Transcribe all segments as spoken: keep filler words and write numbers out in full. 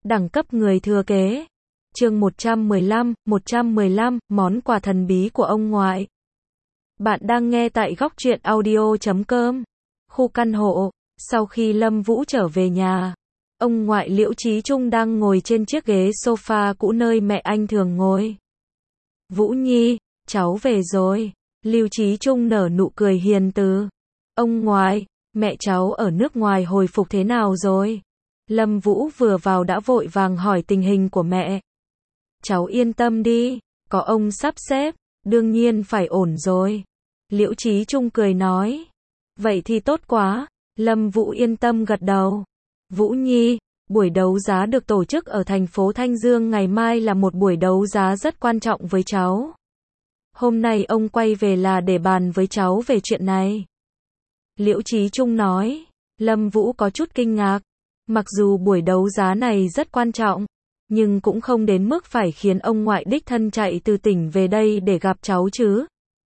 Đẳng cấp người thừa kế. Chương một trăm mười lăm, một trăm mười lăm, món quà thần bí của ông ngoại. Bạn đang nghe tại góc truyện audio chấm com. Khu căn hộ. Sau khi Lâm Vũ trở về nhà, ông ngoại Liễu Chí Trung đang ngồi trên chiếc ghế sofa cũ nơi mẹ anh thường ngồi. Vũ Nhi, cháu về rồi. Liễu Chí Trung nở nụ cười hiền từ. Ông ngoại, mẹ cháu ở nước ngoài hồi phục thế nào rồi? Lâm Vũ vừa vào đã vội vàng hỏi tình hình của mẹ. Cháu yên tâm đi, có ông sắp xếp, đương nhiên phải ổn rồi. Liễu Chí Trung cười nói. Vậy thì tốt quá. Lâm Vũ yên tâm gật đầu. Vũ Nhi, buổi đấu giá được tổ chức ở thành phố Thanh Dương ngày mai là một buổi đấu giá rất quan trọng với cháu. Hôm nay ông quay về là để bàn với cháu về chuyện này. Liễu Chí Trung nói. Lâm Vũ có chút kinh ngạc. Mặc dù buổi đấu giá này rất quan trọng, nhưng cũng không đến mức phải khiến ông ngoại đích thân chạy từ tỉnh về đây để gặp cháu chứ.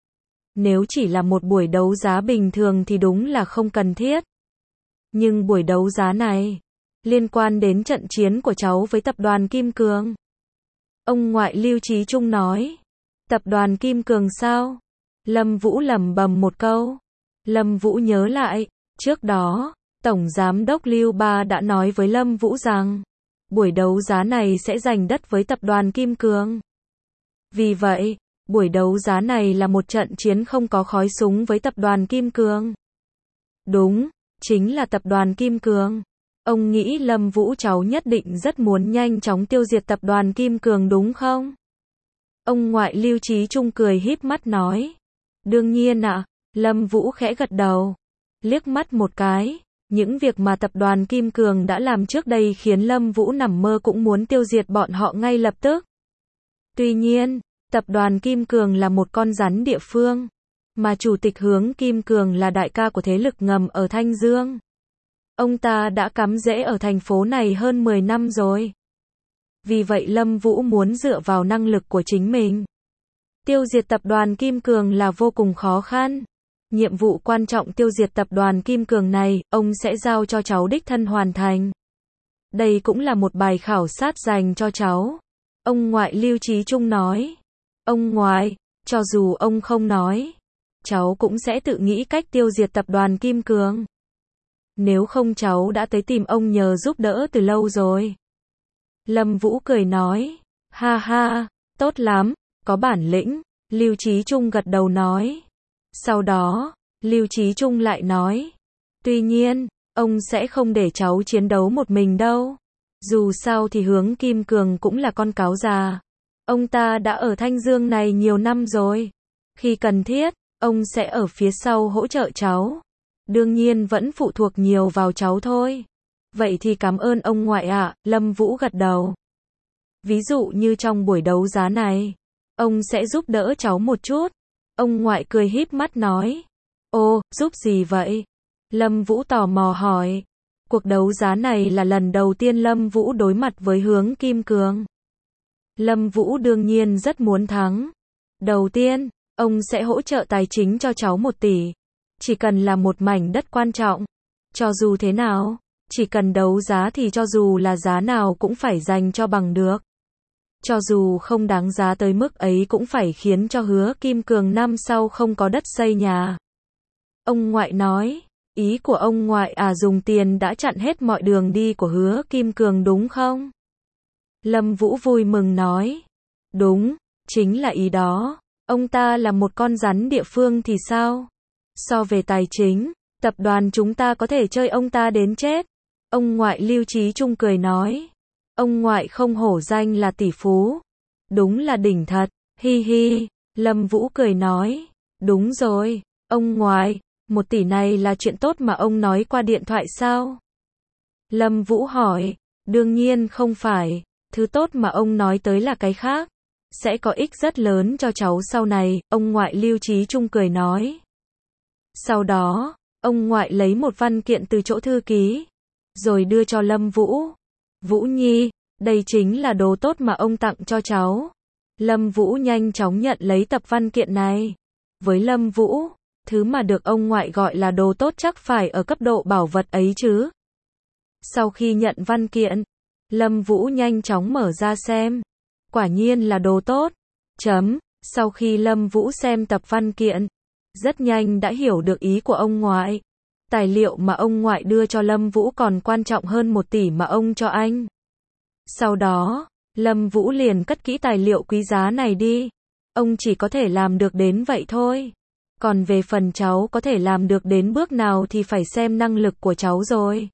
Nếu chỉ là một buổi đấu giá bình thường thì đúng là không cần thiết. Nhưng buổi đấu giá này liên quan đến trận chiến của cháu với tập đoàn Kim Cường. Ông ngoại Liễu Chí Trung nói. Tập đoàn Kim Cường sao? Lâm Vũ lẩm bẩm một câu. Lâm Vũ nhớ lại, trước đó, Tổng Giám đốc Lưu Ba đã nói với Lâm Vũ rằng, buổi đấu giá này sẽ giành đất với tập đoàn Kim Cường. Vì vậy, buổi đấu giá này là một trận chiến không có khói súng với tập đoàn Kim Cường. Đúng, chính là tập đoàn Kim Cường. Ông nghĩ Lâm Vũ cháu nhất định rất muốn nhanh chóng tiêu diệt tập đoàn Kim Cường đúng không? Ông ngoại Liễu Chí Trung cười híp mắt nói. Đương nhiên ạ, à, Lâm Vũ khẽ gật đầu. Liếc mắt một cái. Những việc mà tập đoàn Kim Cường đã làm trước đây khiến Lâm Vũ nằm mơ cũng muốn tiêu diệt bọn họ ngay lập tức. Tuy nhiên, tập đoàn Kim Cường là một con rắn địa phương, mà chủ tịch Hướng Kim Cường là đại ca của thế lực ngầm ở Thanh Dương. Ông ta đã cắm rễ ở thành phố này hơn mười năm rồi. Vì vậy Lâm Vũ muốn dựa vào năng lực của chính mình tiêu diệt tập đoàn Kim Cường là vô cùng khó khăn. Nhiệm vụ quan trọng tiêu diệt tập đoàn Kim Cường này, ông sẽ giao cho cháu đích thân hoàn thành. Đây cũng là một bài khảo sát dành cho cháu. Ông ngoại Liễu Chí Trung nói. Ông ngoại, cho dù ông không nói, cháu cũng sẽ tự nghĩ cách tiêu diệt tập đoàn Kim Cường. Nếu không cháu đã tới tìm ông nhờ giúp đỡ từ lâu rồi. Lâm Vũ cười nói. Ha ha, tốt lắm, có bản lĩnh. Liễu Chí Trung gật đầu nói. Sau đó, Liễu Chí Trung lại nói. Tuy nhiên, ông sẽ không để cháu chiến đấu một mình đâu. Dù sao thì Hướng Kim Cường cũng là con cáo già. Ông ta đã ở Thanh Dương này nhiều năm rồi. Khi cần thiết, ông sẽ ở phía sau hỗ trợ cháu. Đương nhiên vẫn phụ thuộc nhiều vào cháu thôi. Vậy thì cảm ơn ông ngoại ạ, à, Lâm Vũ gật đầu. Ví dụ như trong buổi đấu giá này, ông sẽ giúp đỡ cháu một chút. Ông ngoại cười híp mắt nói. Ô, giúp gì vậy? Lâm Vũ tò mò hỏi. Cuộc đấu giá này là lần đầu tiên Lâm Vũ đối mặt với Hướng Kim Cường. Lâm Vũ đương nhiên rất muốn thắng. Đầu tiên, ông sẽ hỗ trợ tài chính cho cháu một tỷ. Chỉ cần là một mảnh đất quan trọng. Cho dù thế nào, chỉ cần đấu giá thì cho dù là giá nào cũng phải dành cho bằng được. Cho dù không đáng giá tới mức ấy cũng phải khiến cho Hứa Kim Cường năm sau không có đất xây nhà. Ông ngoại nói, ý của ông ngoại à dùng tiền đã chặn hết mọi đường đi của Hứa Kim Cường đúng không? Lâm Vũ vui mừng nói, đúng, chính là ý đó. Ông ta là một con rắn địa phương thì sao? So về tài chính, tập đoàn chúng ta có thể chơi ông ta đến chết. Ông ngoại Liễu Chí Trung cười nói. Ông ngoại không hổ danh là tỷ phú. Đúng là đỉnh thật, hi hi. Lâm Vũ cười nói. Đúng rồi, ông ngoại, một tỷ này là chuyện tốt mà ông nói qua điện thoại sao? Lâm Vũ hỏi. Đương nhiên không phải, thứ tốt mà ông nói tới là cái khác. Sẽ có ích rất lớn cho cháu sau này, ông ngoại Liễu Chí Trung cười nói. Sau đó, ông ngoại lấy một văn kiện từ chỗ thư ký, rồi đưa cho Lâm Vũ. Vũ Nhi, đây chính là đồ tốt mà ông tặng cho cháu. Lâm Vũ nhanh chóng nhận lấy tập văn kiện này. Với Lâm Vũ, thứ mà được ông ngoại gọi là đồ tốt chắc phải ở cấp độ bảo vật ấy chứ. Sau khi nhận văn kiện, Lâm Vũ nhanh chóng mở ra xem. Quả nhiên là đồ tốt. Chấm. Sau khi Lâm Vũ xem tập văn kiện, rất nhanh đã hiểu được ý của ông ngoại. Tài liệu mà ông ngoại đưa cho Lâm Vũ còn quan trọng hơn một tỷ mà ông cho anh. Sau đó, Lâm Vũ liền cất kỹ tài liệu quý giá này đi. Ông chỉ có thể làm được đến vậy thôi. Còn về phần cháu có thể làm được đến bước nào thì phải xem năng lực của cháu rồi.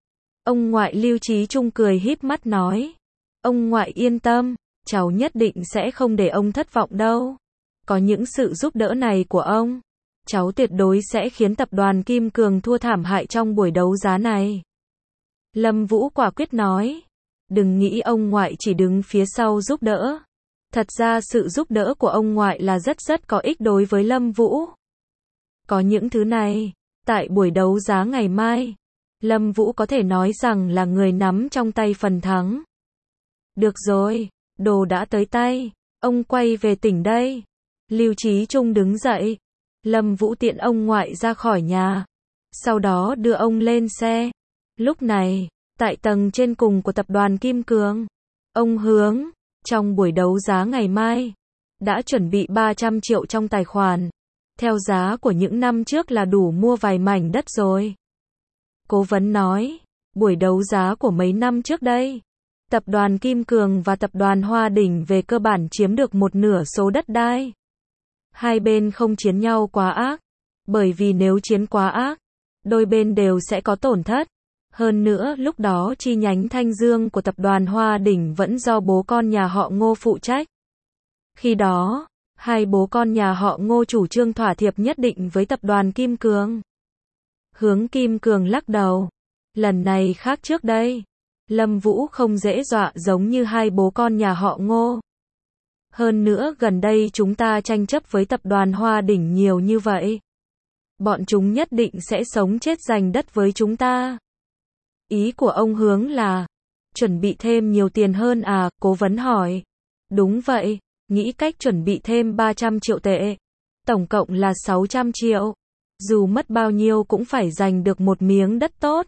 Ông ngoại Lưu Chí Trung cười híp mắt nói. Ông ngoại yên tâm, cháu nhất định sẽ không để ông thất vọng đâu. Có những sự giúp đỡ này của ông, cháu tuyệt đối sẽ khiến tập đoàn Kim Cường thua thảm hại trong buổi đấu giá này. Lâm Vũ quả quyết nói. Đừng nghĩ ông ngoại chỉ đứng phía sau giúp đỡ. Thật ra sự giúp đỡ của ông ngoại là rất rất có ích đối với Lâm Vũ. Có những thứ này, tại buổi đấu giá ngày mai, Lâm Vũ có thể nói rằng là người nắm trong tay phần thắng. Được rồi, đồ đã tới tay, ông quay về tỉnh đây. Lưu Chí Trung đứng dậy. Lâm Vũ tiện ông ngoại ra khỏi nhà. Sau đó đưa ông lên xe. Lúc này, tại tầng trên cùng của tập đoàn Kim Cường, ông Hướng, trong buổi đấu giá ngày mai, đã chuẩn bị ba trăm triệu trong tài khoản. Theo giá của những năm trước là đủ mua vài mảnh đất rồi. Cố vấn nói, buổi đấu giá của mấy năm trước đây, tập đoàn Kim Cường và tập đoàn Hoa Đỉnh về cơ bản chiếm được một nửa số đất đai. Hai bên không chiến nhau quá ác, bởi vì nếu chiến quá ác, đôi bên đều sẽ có tổn thất. Hơn nữa lúc đó chi nhánh Thanh Dương của tập đoàn Hoa Đỉnh vẫn do bố con nhà họ Ngô phụ trách. Khi đó, hai bố con nhà họ Ngô chủ trương thỏa thiệp nhất định với tập đoàn Kim Cường. Hướng Kim Cường lắc đầu. Lần này khác trước đây. Lâm Vũ không dễ dọa giống như hai bố con nhà họ Ngô. Hơn nữa gần đây chúng ta tranh chấp với tập đoàn Hoa Đỉnh nhiều như vậy. Bọn chúng nhất định sẽ sống chết giành đất với chúng ta. Ý của ông Hướng là, chuẩn bị thêm nhiều tiền hơn à, cố vấn hỏi. Đúng vậy, nghĩ cách chuẩn bị thêm ba trăm triệu tệ. Tổng cộng là sáu trăm triệu. Dù mất bao nhiêu cũng phải giành được một miếng đất tốt.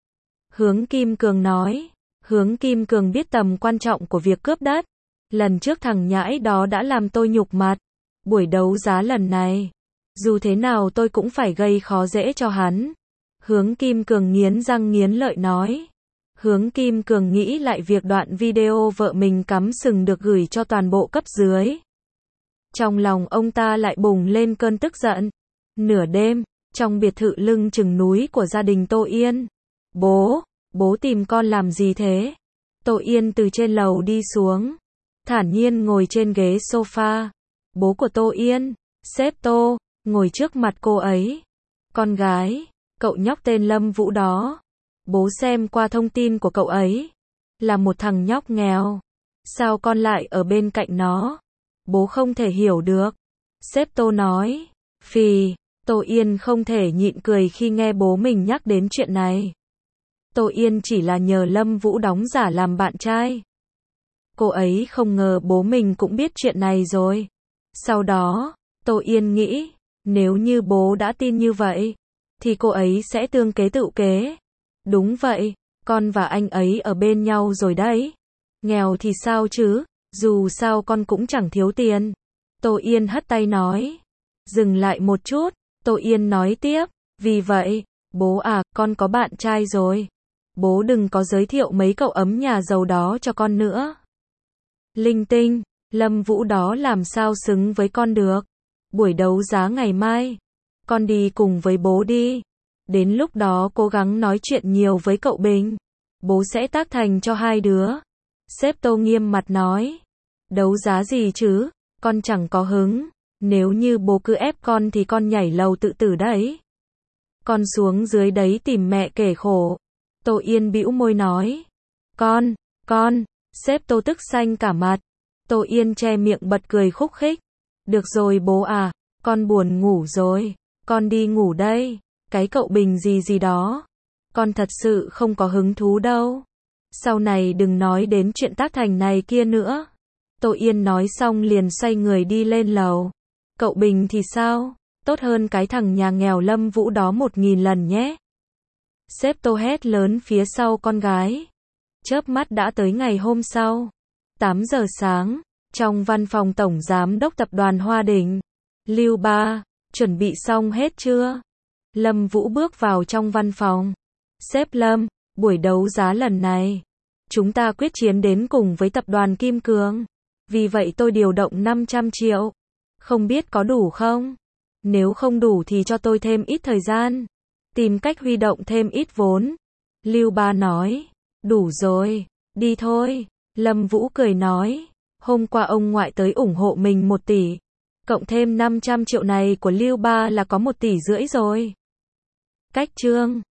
Hướng Kim Cường nói. Hướng Kim Cường biết tầm quan trọng của việc cướp đất. Lần trước thằng nhãi đó đã làm tôi nhục mặt. Buổi đấu giá lần này, dù thế nào tôi cũng phải gây khó dễ cho hắn. Hướng Kim Cường nghiến răng nghiến lợi nói. Hướng Kim Cường nghĩ lại việc đoạn video vợ mình cắm sừng được gửi cho toàn bộ cấp dưới. Trong lòng ông ta lại bùng lên cơn tức giận. Nửa đêm, trong biệt thự lưng chừng núi của gia đình Tô Yên. Bố, bố tìm con làm gì thế? Tô Yên từ trên lầu đi xuống, thản nhiên ngồi trên ghế sofa. Bố của Tô Yên, sếp Tô, ngồi trước mặt cô ấy. Con gái, cậu nhóc tên Lâm Vũ đó. Bố xem qua thông tin của cậu ấy. Là một thằng nhóc nghèo. Sao con lại ở bên cạnh nó? Bố không thể hiểu được. Sếp Tô nói. Phì, Tô Yên không thể nhịn cười khi nghe bố mình nhắc đến chuyện này. Tô Yên chỉ là nhờ Lâm Vũ đóng giả làm bạn trai. Cô ấy không ngờ bố mình cũng biết chuyện này rồi. Sau đó, Tô Yên nghĩ, nếu như bố đã tin như vậy, thì cô ấy sẽ tương kế tự kế. Đúng vậy, con và anh ấy ở bên nhau rồi đấy. Nghèo thì sao chứ, dù sao con cũng chẳng thiếu tiền. Tô Yên hất tay nói. Dừng lại một chút, Tô Yên nói tiếp, vì vậy, bố à, con có bạn trai rồi. Bố đừng có giới thiệu mấy cậu ấm nhà giàu đó cho con nữa. Linh tinh, Lâm Vũ đó làm sao xứng với con được. Buổi đấu giá ngày mai, con đi cùng với bố đi. Đến lúc đó cố gắng nói chuyện nhiều với cậu Bình. Bố sẽ tác thành cho hai đứa. Sếp Tô nghiêm mặt nói. Đấu giá gì chứ, con chẳng có hứng. Nếu như bố cứ ép con thì con nhảy lầu tự tử đấy. Con xuống dưới đấy tìm mẹ kể khổ. Tô Yên bĩu môi nói. Con, con, sếp Tô tức xanh cả mặt. Tô Yên che miệng bật cười khúc khích. Được rồi bố à, con buồn ngủ rồi. Con đi ngủ đây. Cái cậu Bình gì gì đó. Con thật sự không có hứng thú đâu. Sau này đừng nói đến chuyện tác thành này kia nữa. Tô Yên nói xong liền xoay người đi lên lầu. Cậu Bình thì sao? Tốt hơn cái thằng nhà nghèo Lâm Vũ đó một nghìn lần nhé. Sếp Tô hét lớn phía sau con gái. Chớp mắt đã tới ngày hôm sau. tám giờ sáng, trong văn phòng tổng giám đốc tập đoàn Hoa Đình. Lưu Ba, chuẩn bị xong hết chưa? Lâm Vũ bước vào trong văn phòng. Sếp Lâm, buổi đấu giá lần này, chúng ta quyết chiến đến cùng với tập đoàn Kim Cương. Vì vậy tôi điều động năm trăm triệu. Không biết có đủ không? Nếu không đủ thì cho tôi thêm ít thời gian. Tìm cách huy động thêm ít vốn. Lưu Ba nói. Đủ rồi, đi thôi. Lâm Vũ cười nói. Hôm qua ông ngoại tới ủng hộ mình một tỷ. Cộng thêm năm trăm triệu này của Lưu Ba là có một tỷ rưỡi rồi. Cách chương